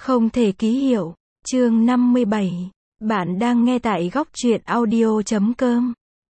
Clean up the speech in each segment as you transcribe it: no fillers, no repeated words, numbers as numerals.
Không thể ký hiệu. Chương 57. Bạn đang nghe tại góc truyện audio.com.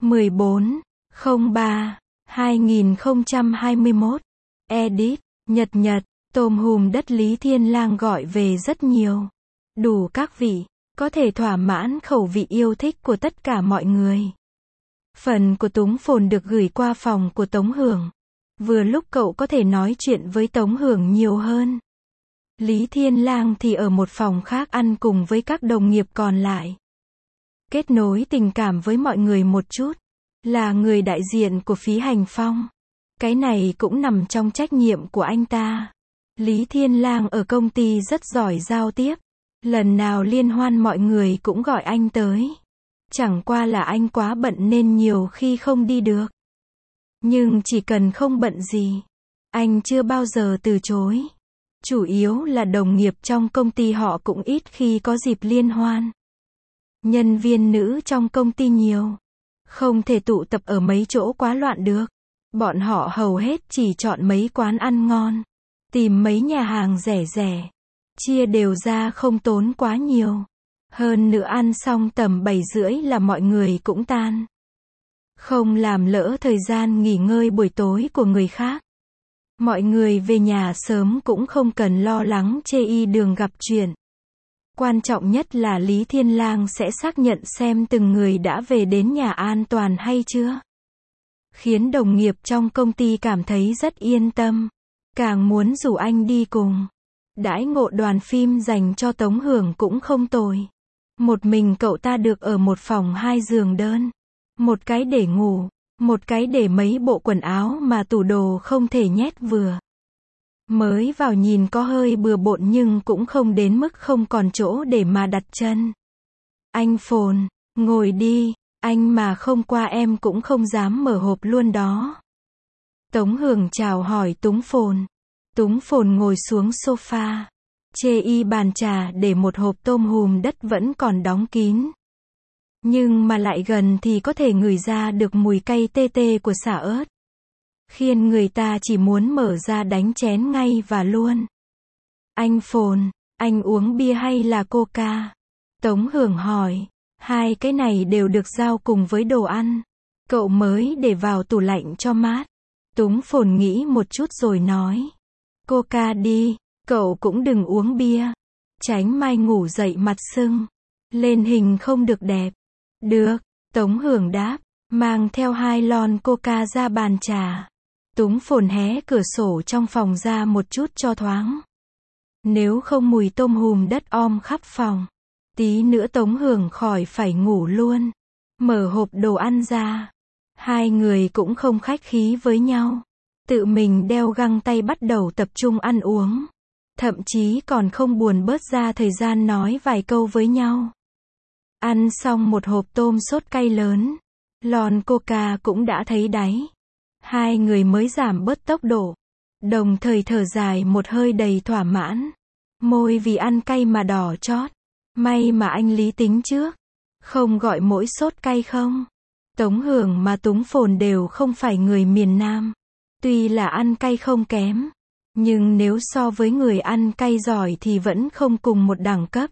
14/03/2021. Edit. Nhật. Tôm hùm đất Lý Thiên Lang gọi về rất nhiều. Đủ các vị. Có thể thỏa mãn khẩu vị yêu thích của tất cả mọi người. Phần của Túng Phồn được gửi qua phòng của Tống Hưởng. Vừa lúc cậu có thể nói chuyện với Tống Hưởng nhiều hơn. Lý Thiên Lang thì ở một phòng khác ăn cùng với các đồng nghiệp còn lại. Kết nối tình cảm với mọi người một chút. Là người đại diện của Phí Hành Phong. Cái này cũng nằm trong trách nhiệm của anh ta. Lý Thiên Lang ở công ty rất giỏi giao tiếp. Lần nào liên hoan mọi người cũng gọi anh tới. Chẳng qua là anh quá bận nên nhiều khi không đi được. Nhưng chỉ cần không bận gì, anh chưa bao giờ từ chối. Chủ yếu là đồng nghiệp trong công ty họ cũng ít khi có dịp liên hoan. Nhân viên nữ trong công ty nhiều. Không thể tụ tập ở mấy chỗ quá loạn được. Bọn họ hầu hết chỉ chọn mấy quán ăn ngon. Tìm mấy nhà hàng rẻ rẻ. Chia đều ra không tốn quá nhiều. Hơn nữa ăn xong tầm 7 rưỡi là mọi người cũng tan. Không làm lỡ thời gian nghỉ ngơi buổi tối của người khác. Mọi người về nhà sớm cũng không cần lo lắng chê y đường gặp chuyện. Quan trọng nhất là Lý Thiên Lang sẽ xác nhận xem từng người đã về đến nhà an toàn hay chưa. Khiến đồng nghiệp trong công ty cảm thấy rất yên tâm. Càng muốn rủ anh đi cùng. Đãi ngộ đoàn phim dành cho Tống Hưởng cũng không tồi. Một mình cậu ta được ở một phòng 2 giường đơn. Một cái để ngủ, một cái để mấy bộ quần áo mà tủ đồ không thể nhét vừa. Mới vào nhìn có hơi bừa bộn nhưng cũng không đến mức không còn chỗ để mà đặt chân. Anh Phồn, ngồi đi, anh mà không qua em cũng không dám mở hộp luôn đó. Tống Hưởng chào hỏi Túng Phồn. Túng Phồn ngồi xuống sofa. Chê y bàn trà để một hộp tôm hùm đất vẫn còn đóng kín. Nhưng mà lại gần thì có thể ngửi ra được mùi cay tê tê của sả ớt. Khiến người ta chỉ muốn mở ra đánh chén ngay và luôn. Anh Phồn, anh uống bia hay là coca? Tống Hưởng hỏi. Hai cái này đều được giao cùng với đồ ăn. Cậu mới để vào tủ lạnh cho mát. Túng Phồn nghĩ một chút rồi nói. Coca đi, cậu cũng đừng uống bia. Tránh mai ngủ dậy mặt sưng. Lên hình không được đẹp. Được, Tống Hưởng đáp, mang theo 2 lon coca ra bàn trà. Túng Phồn hé cửa sổ trong phòng ra một chút cho thoáng. Nếu không mùi tôm hùm đất khắp phòng. Tí nữa Tống Hưởng khỏi phải ngủ luôn. Mở hộp đồ ăn ra. Hai người cũng không khách khí với nhau. Tự mình đeo găng tay bắt đầu tập trung ăn uống. Thậm chí còn không buồn bớt ra thời gian nói vài câu với nhau. Ăn xong một hộp tôm sốt cay lớn. Lon coca cũng đã thấy đáy. Hai người mới giảm bớt tốc độ. Đồng thời thở dài một hơi đầy thỏa mãn. Môi vì ăn cay mà đỏ chót. May mà anh Lý tính trước. Không gọi mỗi sốt cay không. Tống Hưởng mà Túng Phồn đều không phải người miền Nam. Tuy là ăn cay không kém. Nhưng nếu so với người ăn cay giỏi thì vẫn không cùng một đẳng cấp.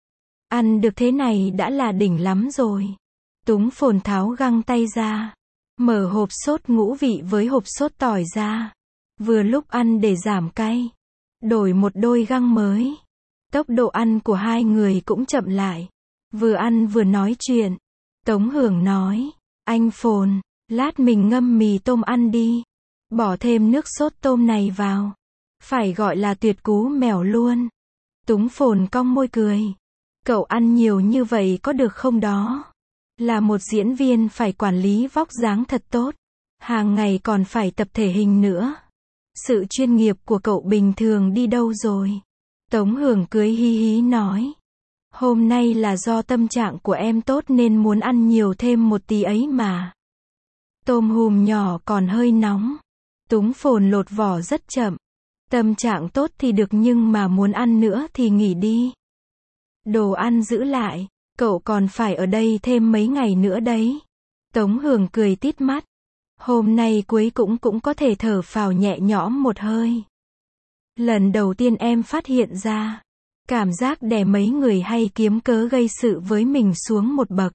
Ăn được thế này đã là đỉnh lắm rồi. Túng Phồn tháo găng tay ra. Mở hộp sốt ngũ vị với hộp sốt tỏi ra. Vừa lúc ăn để giảm cay. Đổi một đôi găng mới. Tốc độ ăn của hai người cũng chậm lại. Vừa ăn vừa nói chuyện. Tống Hưởng nói. Anh Phồn, lát mình ngâm mì tôm ăn đi. Bỏ thêm nước sốt tôm này vào. Phải gọi là tuyệt cú mèo luôn. Túng Phồn cong môi cười. Cậu ăn nhiều như vậy có được không đó? Là một diễn viên phải quản lý vóc dáng thật tốt. Hàng ngày còn phải tập thể hình nữa. Sự chuyên nghiệp của cậu bình thường đi đâu rồi? Tống Hưởng cười hí hí nói. Hôm nay là do tâm trạng của em tốt nên muốn ăn nhiều thêm một tí ấy mà. Tôm hùm nhỏ còn hơi nóng. Túng Phồn lột vỏ rất chậm. Tâm trạng tốt thì được nhưng mà muốn ăn nữa thì nghỉ đi. Đồ ăn giữ lại, cậu còn phải ở đây thêm mấy ngày nữa đấy. Tống Hưởng cười tít mắt. Hôm nay cuối cũng có thể thở phào nhẹ nhõm một hơi. Lần đầu tiên em phát hiện ra, Cảm giác đè mấy người hay kiếm cớ gây sự với mình xuống một bậc.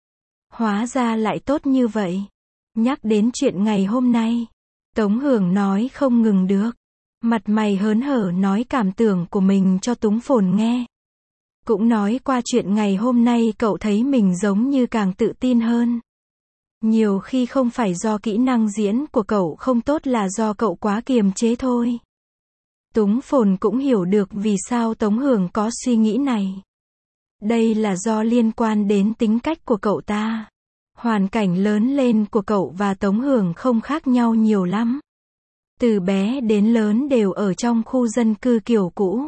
Hóa ra lại tốt như vậy. Nhắc đến chuyện ngày hôm nay, Tống Hưởng nói không ngừng được. Mặt mày hớn hở nói cảm tưởng của mình cho Túng Phồn nghe. Cũng nói qua chuyện ngày hôm nay cậu thấy mình giống như càng tự tin hơn. Nhiều khi không phải do kỹ năng diễn của cậu không tốt là do cậu quá kiềm chế thôi. Túng Phồn cũng hiểu được vì sao Tống Hưởng có suy nghĩ này. Đây là do liên quan đến tính cách của cậu ta. Hoàn cảnh lớn lên của cậu và Tống Hưởng không khác nhau nhiều lắm. Từ bé đến lớn đều ở trong khu dân cư kiểu cũ.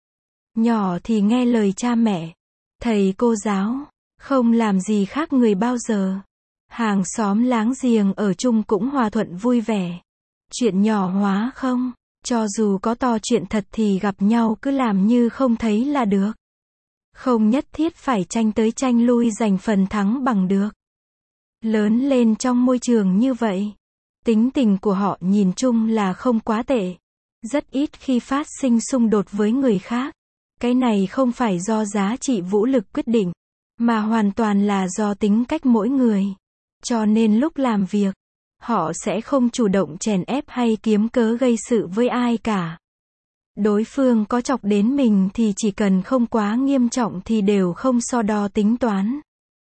Nhỏ thì nghe lời cha mẹ, thầy cô giáo, không làm gì khác người bao giờ. Hàng xóm láng giềng ở chung cũng hòa thuận vui vẻ. Chuyện nhỏ hóa không, cho dù có to chuyện thật thì gặp nhau cứ làm như không thấy là được. Không nhất thiết phải tranh tới tranh lui giành phần thắng bằng được. Lớn lên trong môi trường như vậy, tính tình của họ nhìn chung là không quá tệ. Rất ít khi phát sinh xung đột với người khác. Cái này không phải do giá trị vũ lực quyết định, mà hoàn toàn là do tính cách mỗi người. Cho nên lúc làm việc, họ sẽ không chủ động chèn ép hay kiếm cớ gây sự với ai cả. Đối phương có chọc đến mình thì chỉ cần không quá nghiêm trọng thì đều không so đo tính toán.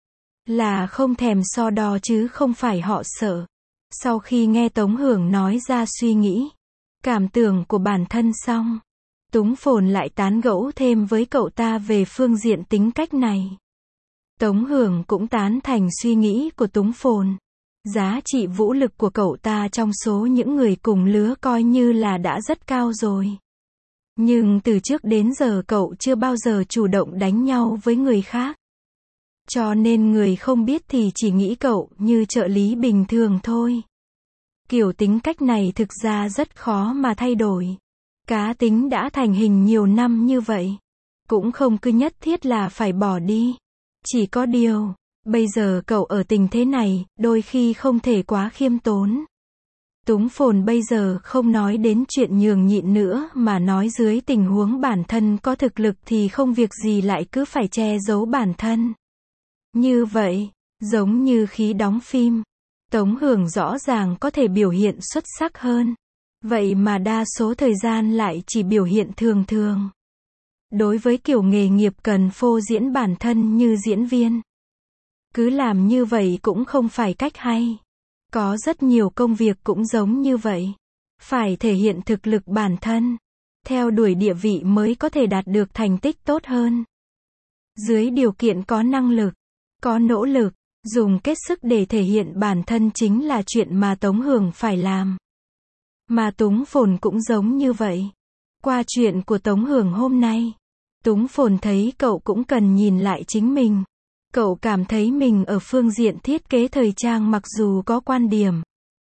Là không thèm so đo chứ không phải họ sợ. Sau khi nghe Tống Hưởng nói ra suy nghĩ, cảm tưởng của bản thân xong, Túng Phồn lại tán gẫu thêm với cậu ta về phương diện tính cách này. Tống Hưởng cũng tán thành suy nghĩ của Túng Phồn. Giá trị vũ lực của cậu ta trong số những người cùng lứa coi như là đã rất cao rồi. Nhưng từ trước đến giờ cậu chưa bao giờ chủ động đánh nhau với người khác. Cho nên người không biết thì chỉ nghĩ cậu như trợ lý bình thường thôi. Kiểu tính cách này thực ra rất khó mà thay đổi. Cá tính đã thành hình nhiều năm như vậy, cũng không cứ nhất thiết là phải bỏ đi. Chỉ có điều, bây giờ cậu ở tình thế này, đôi khi không thể quá khiêm tốn. Túng Phồn bây giờ không nói đến chuyện nhường nhịn nữa mà nói dưới tình huống bản thân có thực lực thì không việc gì lại cứ phải che giấu bản thân. Như vậy, giống như khi đóng phim, Tống Hưởng rõ ràng có thể biểu hiện xuất sắc hơn. Vậy mà đa số thời gian lại chỉ biểu hiện thường thường. Đối với kiểu nghề nghiệp cần phô diễn bản thân như diễn viên, cứ làm như vậy cũng không phải cách hay. Có rất nhiều công việc cũng giống như vậy. Phải thể hiện thực lực bản thân, theo đuổi địa vị mới có thể đạt được thành tích tốt hơn. Dưới điều kiện có năng lực, có nỗ lực, dùng hết sức để thể hiện bản thân chính là chuyện mà Tống Hưởng phải làm. Mà Túng Phồn cũng giống như vậy. Qua chuyện của Tống Hưởng hôm nay, Túng Phồn thấy cậu cũng cần nhìn lại chính mình. Cậu cảm thấy mình ở phương diện thiết kế thời trang mặc dù có quan điểm,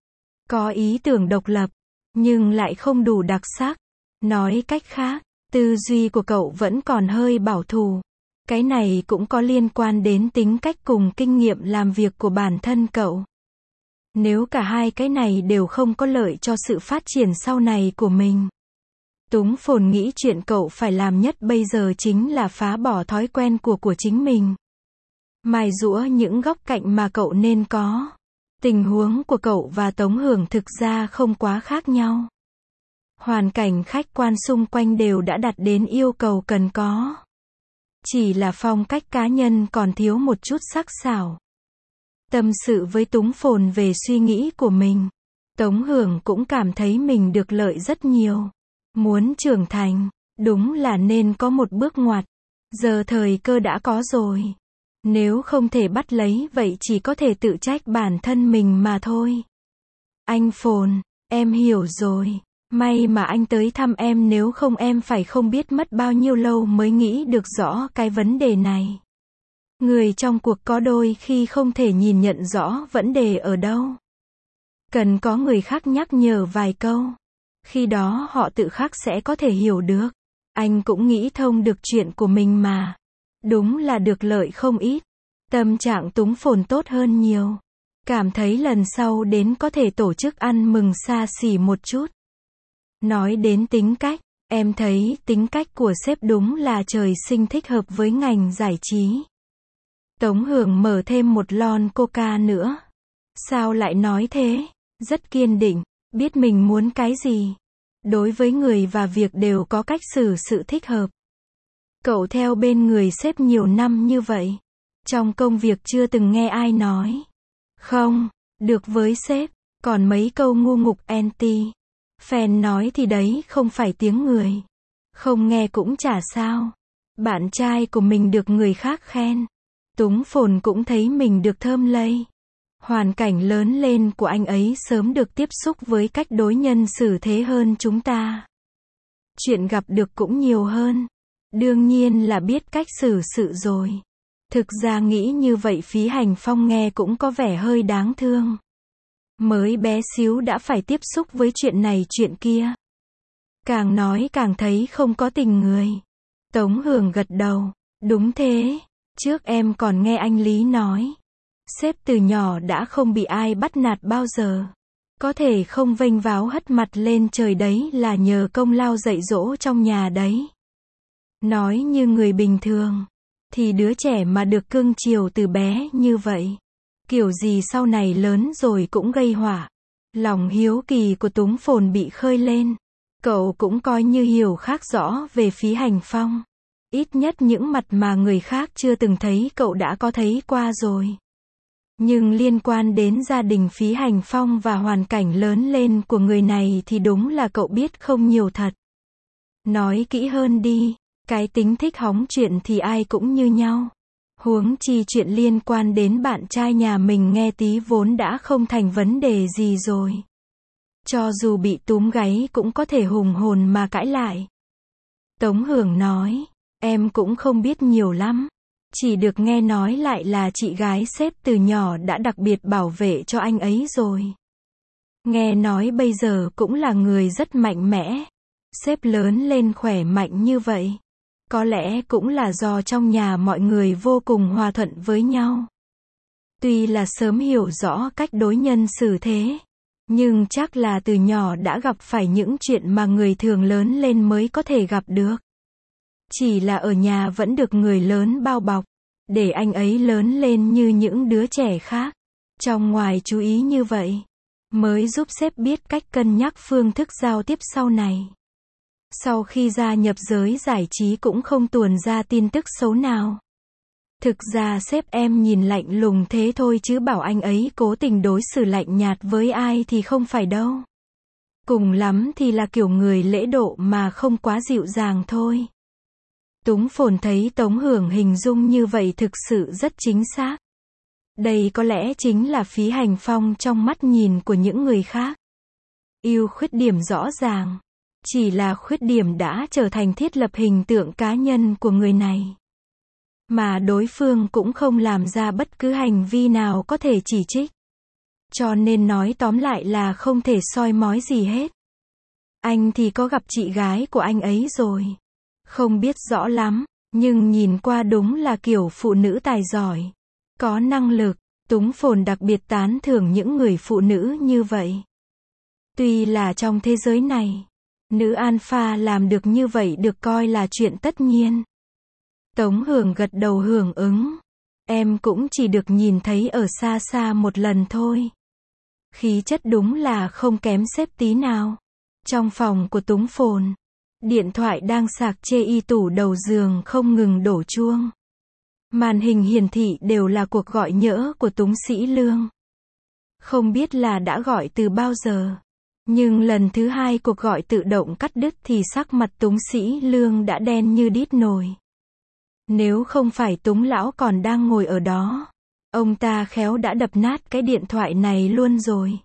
có ý tưởng độc lập, nhưng lại không đủ đặc sắc. Nói cách khác, tư duy của cậu vẫn còn hơi bảo thủ. Cái này cũng có liên quan đến tính cách cùng kinh nghiệm làm việc của bản thân cậu. Nếu cả hai cái này đều không có lợi cho sự phát triển sau này của mình, Túng Phồn nghĩ chuyện cậu phải làm nhất bây giờ chính là phá bỏ thói quen của chính mình. Mài giũa những góc cạnh mà cậu nên có. Tình huống của cậu và Tống Hưởng thực ra không quá khác nhau. Hoàn cảnh khách quan xung quanh đều đã đặt đến yêu cầu cần có. Chỉ là phong cách cá nhân còn thiếu một chút sắc sảo. Tâm sự với Túng Phồn về suy nghĩ của mình, Tống Hưởng cũng cảm thấy mình được lợi rất nhiều. Muốn trưởng thành, đúng là nên có một bước ngoặt. Giờ thời cơ đã có rồi. Nếu không thể bắt lấy vậy chỉ có thể tự trách bản thân mình mà thôi. Anh Phồn, em hiểu rồi. May mà anh tới thăm em, nếu không em phải không biết mất bao nhiêu lâu mới nghĩ được rõ cái vấn đề này. Người trong cuộc có đôi khi không thể nhìn nhận rõ vấn đề ở đâu. Cần có người khác nhắc nhở vài câu. Khi đó họ tự khắc sẽ có thể hiểu được. Anh cũng nghĩ thông được chuyện của mình mà. Đúng là được lợi không ít. Tâm trạng Túng Phồn tốt hơn nhiều. Cảm thấy lần sau đến có thể tổ chức ăn mừng xa xỉ một chút. Nói đến tính cách, Em thấy tính cách của sếp đúng là trời sinh thích hợp với ngành giải trí. Tống Hưởng mở thêm một lon coca nữa. Sao lại nói thế? Rất kiên định, biết mình muốn cái gì. Đối với người và việc đều có cách xử sự thích hợp. Cậu theo bên người sếp nhiều năm như vậy. Trong công việc chưa từng nghe ai nói không, được với sếp, còn mấy câu ngu ngục anti. Fan nói thì đấy không phải tiếng người. Không nghe cũng chả sao. Bạn trai của mình được người khác khen. Túng Phồn cũng thấy mình được thơm lây. Hoàn cảnh lớn lên của anh ấy sớm được tiếp xúc với cách đối nhân xử thế hơn chúng ta. Chuyện gặp được cũng nhiều hơn. Đương nhiên là biết cách xử sự rồi. Thực ra nghĩ như vậy Phí Hành Phong nghe cũng có vẻ hơi đáng thương. Mới bé xíu đã phải tiếp xúc với chuyện này chuyện kia. Càng nói càng thấy không có tình người. Tống Hưởng gật đầu. Đúng thế. Trước em còn nghe anh Lý nói. Sếp từ nhỏ đã không bị ai bắt nạt bao giờ. Có thể không vênh váo hất mặt lên trời đấy là nhờ công lao dạy dỗ trong nhà đấy. Nói như người bình thường. Thì đứa trẻ mà được cưng chiều từ bé như vậy. Kiểu gì sau này lớn rồi cũng gây họa. Lòng hiếu kỳ của Túng Phồn bị khơi lên. Cậu cũng coi như hiểu khác rõ về Phí Hành Phong. Ít nhất những mặt mà người khác chưa từng thấy cậu đã có thấy qua rồi. Nhưng liên quan đến gia đình Phí Hành Phong và hoàn cảnh lớn lên của người này thì đúng là cậu biết không nhiều thật. Nói kỹ hơn đi, cái tính thích hóng chuyện thì ai cũng như nhau. Huống chi chuyện liên quan đến bạn trai nhà mình nghe tí vốn đã không thành vấn đề gì rồi. Cho dù bị túm gáy cũng có thể hùng hồn mà cãi lại. Tống Hưởng nói, em cũng không biết nhiều lắm. Chỉ được nghe nói lại là chị gái sếp từ nhỏ đã đặc biệt bảo vệ cho anh ấy rồi. Nghe nói bây giờ cũng là người rất mạnh mẽ. Sếp lớn lên khỏe mạnh như vậy. Có lẽ cũng là do trong nhà mọi người vô cùng hòa thuận với nhau. Tuy là sớm hiểu rõ cách đối nhân xử thế. Nhưng chắc là từ nhỏ đã gặp phải những chuyện mà người thường lớn lên mới có thể gặp được. Chỉ là ở nhà vẫn được người lớn bao bọc. Để anh ấy lớn lên như những đứa trẻ khác. Trong ngoài chú ý như vậy. Mới giúp sếp biết cách cân nhắc phương thức giao tiếp sau này. Sau khi gia nhập giới giải trí cũng không tuồn ra tin tức xấu nào. Thực ra sếp em nhìn lạnh lùng thế thôi chứ bảo anh ấy cố tình đối xử lạnh nhạt với ai thì không phải đâu. Cùng lắm thì là kiểu người lễ độ mà không quá dịu dàng thôi. Túng Phồn thấy Tống Hưởng hình dung như vậy thực sự rất chính xác. Đây có lẽ chính là Phí Hành Phong trong mắt nhìn của những người khác. Ưu khuyết điểm rõ ràng. Chỉ là khuyết điểm đã trở thành thiết lập hình tượng cá nhân của người này. Mà đối phương cũng không làm ra bất cứ hành vi nào có thể chỉ trích. Cho nên nói tóm lại là không thể soi mói gì hết. Anh thì có gặp chị gái của anh ấy rồi. Không biết rõ lắm, nhưng nhìn qua đúng là kiểu phụ nữ tài giỏi. Có năng lực, Túng Phồn đặc biệt tán thưởng những người phụ nữ như vậy. Tuy là trong thế giới này, nữ alpha làm được như vậy được coi là chuyện tất nhiên. Tống Hưởng gật đầu hưởng ứng. Em cũng chỉ được nhìn thấy ở xa xa một lần thôi. Khí chất đúng là không kém sếp tí nào. Trong phòng của Túng Phồn, điện thoại đang sạc chê y tủ đầu giường không ngừng đổ chuông. Màn hình hiển thị đều là cuộc gọi nhỡ của Túng Sĩ Lương. Không biết là đã gọi từ bao giờ. Nhưng lần thứ hai cuộc gọi tự động cắt đứt thì sắc mặt Túng Sĩ Lương đã đen như đít nồi. Nếu không phải Túng lão còn đang ngồi ở đó, ông ta khéo đã đập nát cái điện thoại này luôn rồi.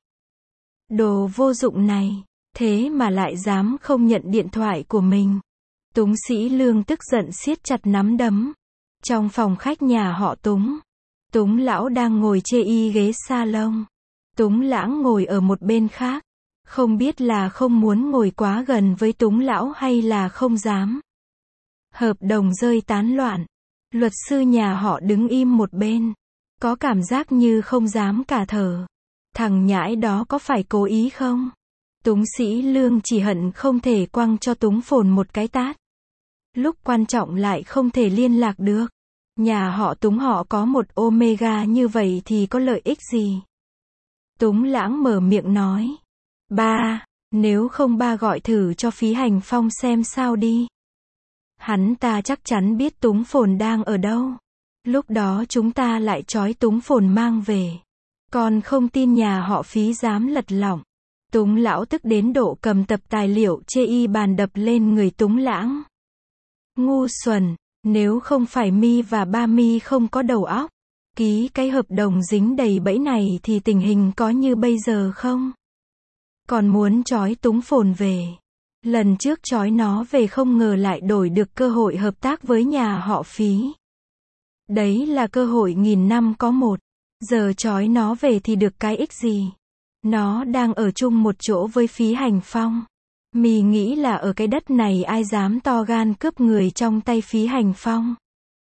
Đồ vô dụng này, thế mà lại dám không nhận điện thoại của mình. Túng Sĩ Lương tức giận siết chặt nắm đấm. Trong phòng khách nhà họ Túng, Túng lão đang ngồi chê y ghế salon. Túng lãng ngồi ở một bên khác. Không biết là không muốn ngồi quá gần với Túng lão hay là không dám. Hợp đồng rơi tán loạn. Luật sư nhà họ đứng im một bên. Có cảm giác như không dám cả thở. Thằng nhãi đó có phải cố ý không? Túng Sĩ Lương chỉ hận không thể quăng cho Túng Phồn một cái tát. Lúc quan trọng lại không thể liên lạc được. Nhà họ Túng họ có một Omega như vậy thì có lợi ích gì? Túng Lãng mở miệng nói. Ba, nếu không ba gọi thử cho Phí Hành Phong xem sao đi. Hắn ta chắc chắn biết Túng Phồn đang ở đâu. Lúc đó chúng ta lại trói Túng Phồn mang về. Còn không tin nhà họ Phí dám lật lọng. Túng Lão tức đến độ cầm tập tài liệu chê y bàn đập lên người Túng Lãng. Ngu xuẩn, nếu không phải mi và ba mi không có đầu óc, ký cái hợp đồng dính đầy bẫy này thì tình hình có như bây giờ không? Còn muốn trói Túng Phồn về. Lần trước trói nó về không ngờ lại đổi được cơ hội hợp tác với nhà họ Phí. Đấy là cơ hội nghìn năm có một. Giờ trói nó về thì được cái ích gì? Nó đang ở chung một chỗ với Phí Hành Phong. Mì nghĩ là ở cái đất này ai dám to gan cướp người trong tay Phí Hành Phong?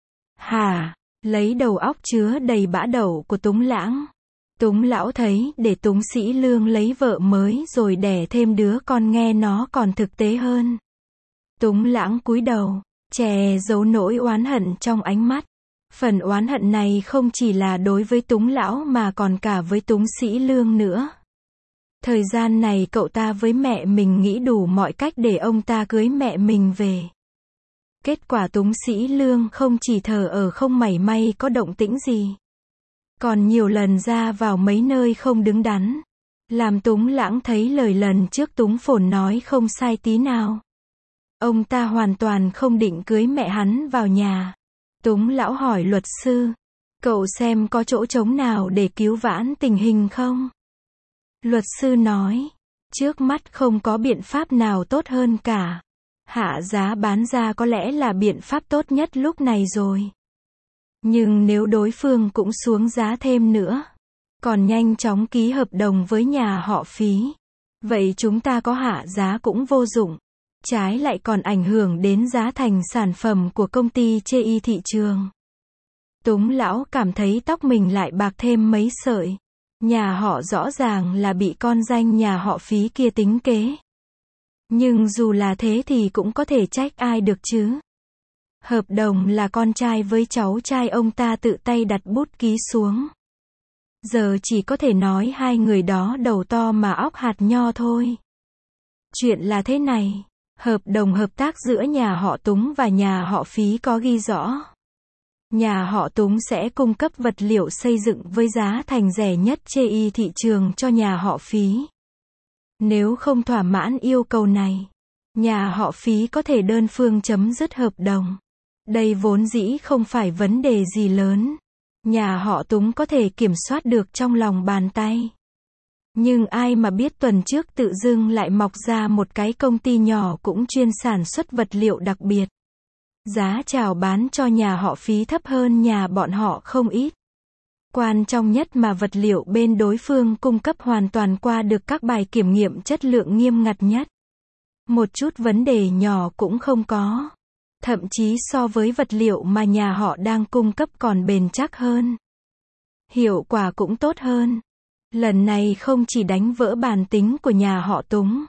Hả? Lấy đầu óc chứa đầy bã đậu của Túng Lãng. Túng Lão thấy để Túng Sĩ Lương lấy vợ mới rồi đẻ thêm đứa con nghe nó còn thực tế hơn. Túng Lãng cúi đầu, che giấu nỗi oán hận trong ánh mắt. Phần oán hận này không chỉ là đối với Túng Lão mà còn cả với Túng Sĩ Lương nữa. Thời gian này cậu ta với mẹ mình nghĩ đủ mọi cách để ông ta cưới mẹ mình về. Kết quả Túng Sĩ Lương không chỉ thờ ở không mảy may có động tĩnh gì. Còn nhiều lần ra vào mấy nơi không đứng đắn. Làm Túng Lãng thấy lời lần trước Túng Phồn nói không sai tí nào. Ông ta hoàn toàn không định cưới mẹ hắn vào nhà. Túng Lão hỏi luật sư. Cậu xem có chỗ trống nào để cứu vãn tình hình không? Luật sư nói. Trước mắt không có biện pháp nào tốt hơn cả. Hạ giá bán ra có lẽ là biện pháp tốt nhất lúc này rồi. Nhưng nếu đối phương cũng xuống giá thêm nữa, còn nhanh chóng ký hợp đồng với nhà họ Phí, vậy chúng ta có hạ giá cũng vô dụng. Trái lại còn ảnh hưởng đến giá thành sản phẩm của công ty chê y thị trường. Túng Lão cảm thấy tóc mình lại bạc thêm mấy sợi. Nhà họ rõ ràng là bị con danh nhà họ Phí kia tính kế. Nhưng dù là thế thì cũng có thể trách ai được chứ. Hợp đồng là con trai với cháu trai ông ta tự tay đặt bút ký xuống. Giờ chỉ có thể nói hai người đó đầu to mà óc hạt nho thôi. Chuyện là thế này, hợp đồng hợp tác giữa nhà họ Túng và nhà họ Phí có ghi rõ. Nhà họ Túng sẽ cung cấp vật liệu xây dựng với giá thành rẻ nhất chê y thị trường cho nhà họ Phí. Nếu không thỏa mãn yêu cầu này, nhà họ Phí có thể đơn phương chấm dứt hợp đồng. Đây vốn dĩ không phải vấn đề gì lớn. Nhà họ Túng có thể kiểm soát được trong lòng bàn tay. Nhưng ai mà biết tuần trước tự dưng lại mọc ra một cái công ty nhỏ cũng chuyên sản xuất vật liệu đặc biệt. Giá chào bán cho nhà họ Phí thấp hơn nhà bọn họ không ít. Quan trọng nhất mà vật liệu bên đối phương cung cấp hoàn toàn qua được các bài kiểm nghiệm chất lượng nghiêm ngặt nhất. Một chút vấn đề nhỏ cũng không có. Thậm chí so với vật liệu mà nhà họ đang cung cấp còn bền chắc hơn. Hiệu quả cũng tốt hơn. Lần này không chỉ đánh vỡ bản tính của nhà họ Túng,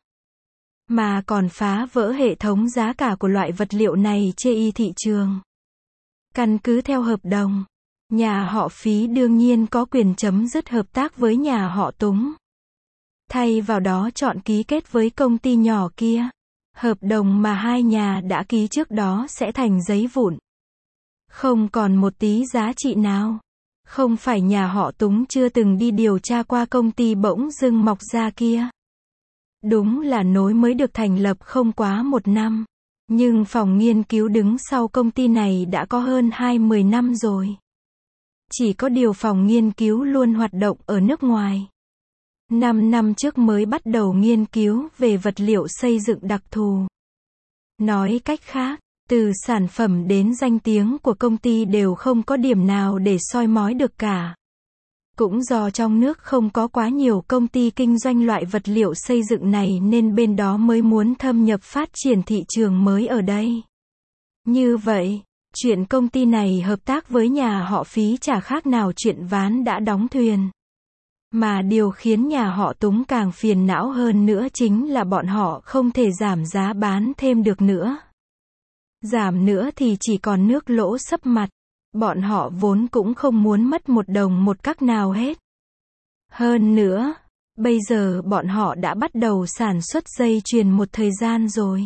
mà còn phá vỡ hệ thống giá cả của loại vật liệu này chê y thị trường. Căn cứ theo hợp đồng, nhà họ Phí đương nhiên có quyền chấm dứt hợp tác với nhà họ Túng. Thay vào đó chọn ký kết với công ty nhỏ kia. Hợp đồng mà hai nhà đã ký trước đó sẽ thành giấy vụn. Không còn một tí giá trị nào. Không phải nhà họ Túng chưa từng đi điều tra qua công ty bỗng dưng mọc ra kia. Đúng là nối mới được thành lập không quá 1 năm. Nhưng phòng nghiên cứu đứng sau công ty này đã có hơn 20 năm rồi. Chỉ có điều phòng nghiên cứu luôn hoạt động ở nước ngoài. 5 năm trước mới bắt đầu nghiên cứu về vật liệu xây dựng đặc thù. Nói cách khác, từ sản phẩm đến danh tiếng của công ty đều không có điểm nào để soi mói được cả. Cũng do trong nước không có quá nhiều công ty kinh doanh loại vật liệu xây dựng này nên bên đó mới muốn thâm nhập phát triển thị trường mới ở đây. Như vậy, chuyện công ty này hợp tác với nhà họ Phí chả khác nào chuyện ván đã đóng thuyền. Mà điều khiến nhà họ Túng càng phiền não hơn nữa chính là bọn họ không thể giảm giá bán thêm được nữa. Giảm nữa thì chỉ còn nước lỗ sấp mặt. Bọn họ vốn cũng không muốn mất một đồng một cắc nào hết. Hơn nữa, bây giờ bọn họ đã bắt đầu sản xuất dây chuyền một thời gian rồi.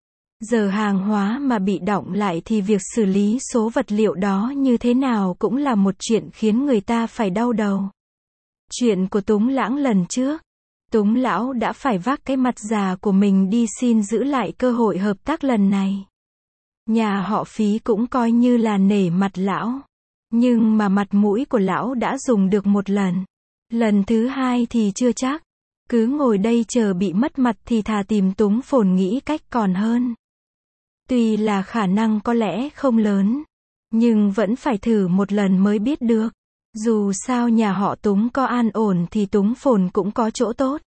Giờ hàng hóa mà bị đọng lại thì việc xử lý số vật liệu đó như thế nào cũng là một chuyện khiến người ta phải đau đầu. Chuyện của Túng Lãng lần trước, Túng Lão đã phải vác cái mặt già của mình đi xin giữ lại cơ hội hợp tác lần này. Nhà họ Phí cũng coi như là nể mặt lão. Nhưng mà mặt mũi của lão đã dùng được một lần. Lần thứ hai thì chưa chắc. Cứ ngồi đây chờ bị mất mặt thì thà tìm Túng Phồn nghĩ cách còn hơn. Tuy là khả năng có lẽ không lớn, nhưng vẫn phải thử một lần mới biết được. Dù sao nhà họ Túng có an ổn thì Túng Phồn cũng có chỗ tốt.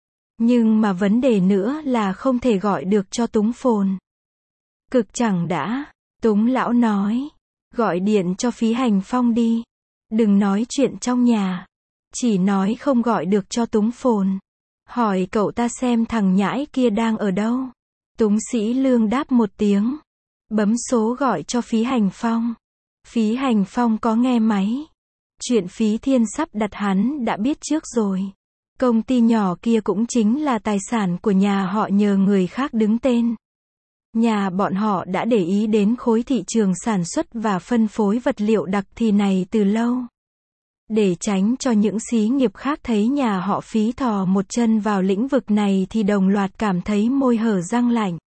Nhưng mà vấn đề nữa là không thể gọi được cho Túng Phồn. Cực chẳng đã, Túng Lão nói, gọi điện cho Phí Hành Phong đi. Đừng nói chuyện trong nhà. Chỉ nói không gọi được cho Túng Phồn. Hỏi cậu ta xem thằng nhãi kia đang ở đâu. Túng Sĩ Lương đáp một tiếng. Bấm số gọi cho Phí Hành Phong. Phí Hành Phong có nghe máy. Chuyện Phí Thiên sắp đặt hắn đã biết trước rồi. Công ty nhỏ kia cũng chính là tài sản của nhà họ nhờ người khác đứng tên. Nhà bọn họ đã để ý đến khối thị trường sản xuất và phân phối vật liệu đặc thì này từ lâu. Để tránh cho những xí nghiệp khác thấy nhà họ Phí thò một chân vào lĩnh vực này thì đồng loạt cảm thấy môi hở răng lạnh.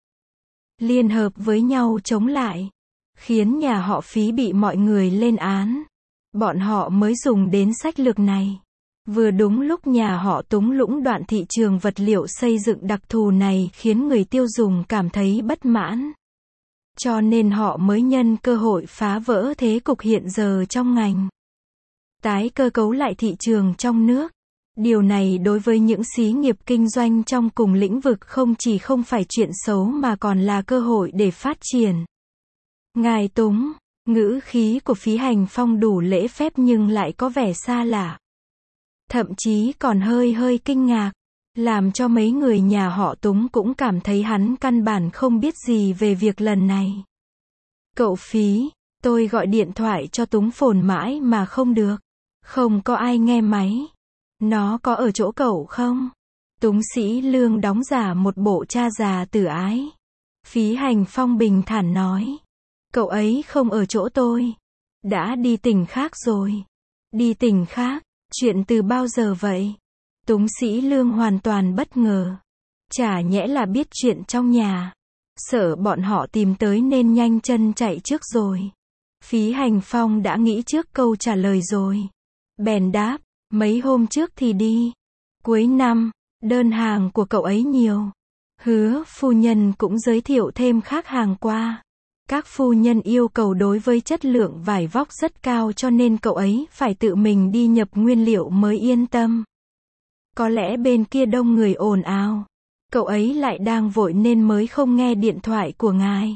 Liên hợp với nhau chống lại. Khiến nhà họ Phí bị mọi người lên án. Bọn họ mới dùng đến sách lược này. Vừa đúng lúc nhà họ Túng lũng đoạn thị trường vật liệu xây dựng đặc thù này khiến người tiêu dùng cảm thấy bất mãn. Cho nên họ mới nhân cơ hội phá vỡ thế cục hiện giờ trong ngành. Tái cơ cấu lại thị trường trong nước. Điều này đối với những xí nghiệp kinh doanh trong cùng lĩnh vực không chỉ không phải chuyện xấu mà còn là cơ hội để phát triển. Ngài Túng, ngữ khí của Phí Hành Phong đủ lễ phép nhưng lại có vẻ xa lạ. Thậm chí còn hơi kinh ngạc, làm cho mấy người nhà họ Túng cũng cảm thấy hắn căn bản không biết gì về việc lần này. Cậu Phí, tôi gọi điện thoại cho Túng Phồn mãi mà không được. Không có ai nghe máy. Nó có ở chỗ cậu không? Túng Sĩ Lương đóng giả một bộ cha già tử ái. Phí Hành Phong bình thản nói. Cậu ấy không ở chỗ tôi. Đã đi tỉnh khác rồi. Đi tỉnh khác? Chuyện từ bao giờ vậy? Túng Sĩ Lương hoàn toàn bất ngờ. Chả nhẽ là biết chuyện trong nhà. Sợ bọn họ tìm tới nên nhanh chân chạy trước rồi. Phí Hành Phong đã nghĩ trước câu trả lời rồi. Bèn đáp, mấy hôm trước thì đi. Cuối năm, đơn hàng của cậu ấy nhiều. Hứa phu nhân cũng giới thiệu thêm khác hàng qua. Các phu nhân yêu cầu đối với chất lượng vải vóc rất cao cho nên cậu ấy phải tự mình đi nhập nguyên liệu mới yên tâm. Có lẽ bên kia đông người ồn ào. Cậu ấy lại đang vội nên mới không nghe điện thoại của ngài.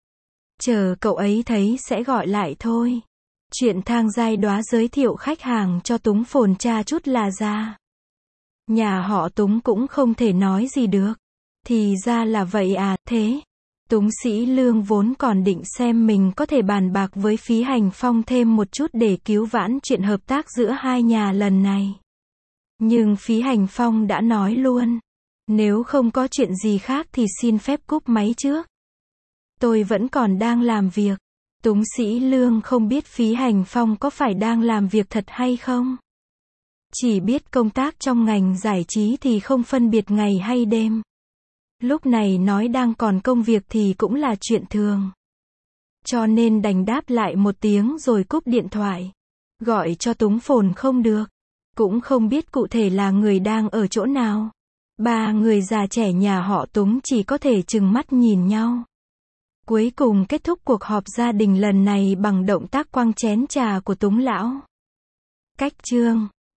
Chờ cậu ấy thấy sẽ gọi lại thôi. Chuyện Thang Giai Đoá giới thiệu khách hàng cho Túng Phồn tra chút là ra. Nhà họ Túng cũng không thể nói gì được. Thì ra là vậy à, thế. Túng Sĩ Lương vốn còn định xem mình có thể bàn bạc với Phí Hành Phong thêm một chút để cứu vãn chuyện hợp tác giữa hai nhà lần này. Nhưng Phí Hành Phong đã nói luôn. Nếu không có chuyện gì khác thì xin phép cúp máy trước. Tôi vẫn còn đang làm việc. Túng Sĩ Lương không biết Phí Hành Phong có phải đang làm việc thật hay không. Chỉ biết công tác trong ngành giải trí thì không phân biệt ngày hay đêm. Lúc này nói đang còn công việc thì cũng là chuyện thường. Cho nên đành đáp lại một tiếng rồi cúp điện thoại. Gọi cho Túng Phồn không được. Cũng không biết cụ thể là người đang ở chỗ nào. Ba người già trẻ nhà họ Túng chỉ có thể trừng mắt nhìn nhau. Cuối cùng kết thúc cuộc họp gia đình lần này bằng động tác quăng chén trà của Túng Lão. Cách chương